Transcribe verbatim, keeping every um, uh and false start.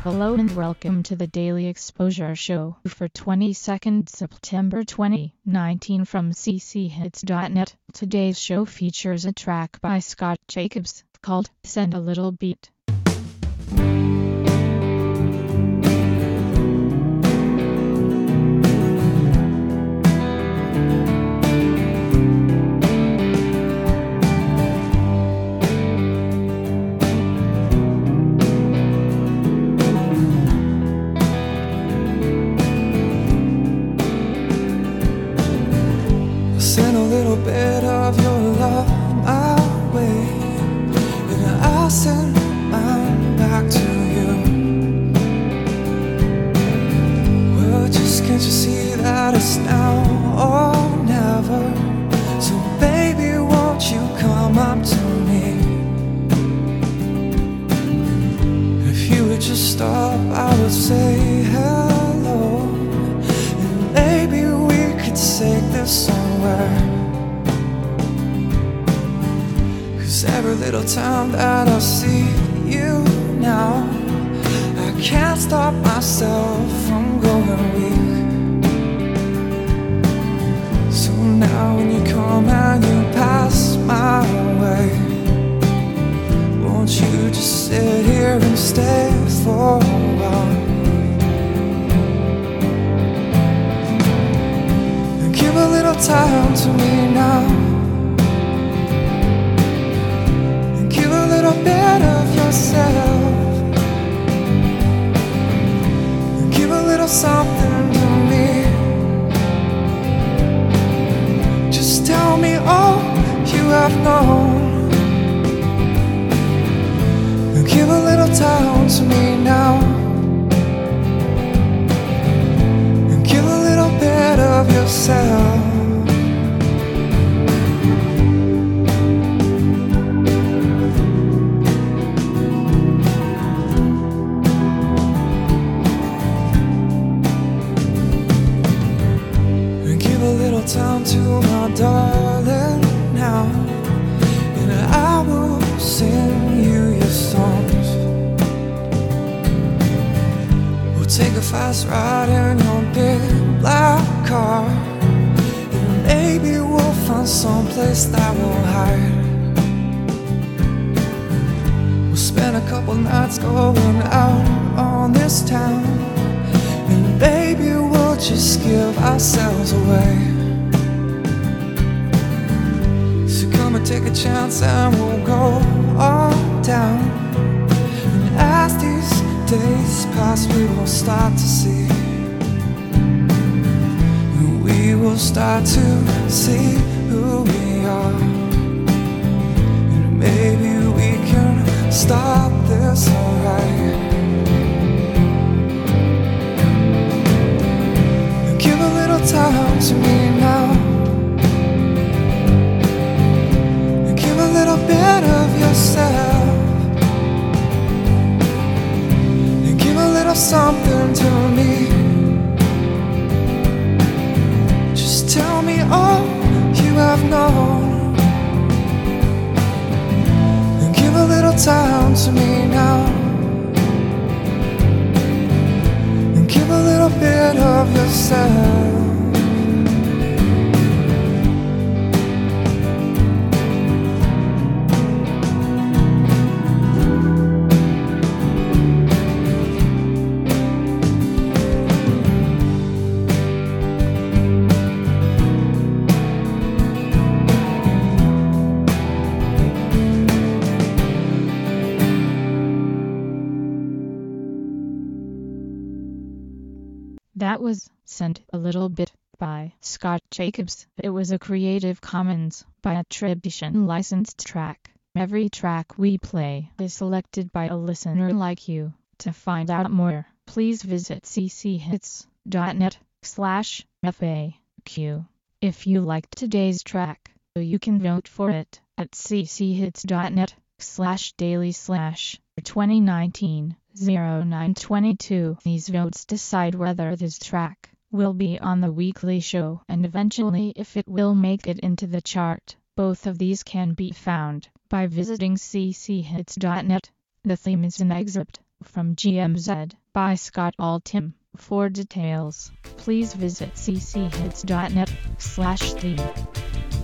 Hello and welcome to the Daily Exposure Show for twenty-second September twenty nineteen from c c hits dot net. Today's show features a track by Scott Jacobs called Send a Little Beat. Send a little bit of your love my way, and I'll send mine back to you. Well, just can't you see that it's now or never? So baby, won't you come up to me? If you would just stop, I would say hello, and maybe we could take this somewhere. Cause every little time that I see you now, I can't stop myself from going weak. So now when you come and you pass my way, won't you just sit here and stay for a while? Give a little time to me now, and give a little bit of yourself, and give a little something to me. Just tell me all you have known, and give a little time to me now, and give a little bit of yourself. Time to my darling now, and I will sing you your songs. We'll take a fast ride in your big black car, and maybe we'll find someplace that we'll hide. We'll spend a couple nights going out on this town, and maybe we'll just give ourselves away. Take a chance and we'll go on down, and as these days pass we will start to see, we will start to see who we are, and maybe we can stop this alright. Give a little time to me now, a little bit of yourself, and give a little something to me. Just tell me all you have known, and give a little time to me now, and give a little bit of yourself. That was Send a Little Bit by Scott Jacobs. It was a Creative Commons by attribution licensed track. Every track we play is selected by a listener like you. To find out more, please visit c c hits dot net slash F A Q. If you liked today's track, you can vote for it at c c hits dot net slash daily slash twenty nineteen oh nine twenty-two. These votes decide whether this track will be on the weekly show and eventually if it will make it into the chart. Both of these can be found by visiting c c hits dot net. The theme is an excerpt from G M Z by Scott Altham. For details, please visit c c hits dot net slash theme.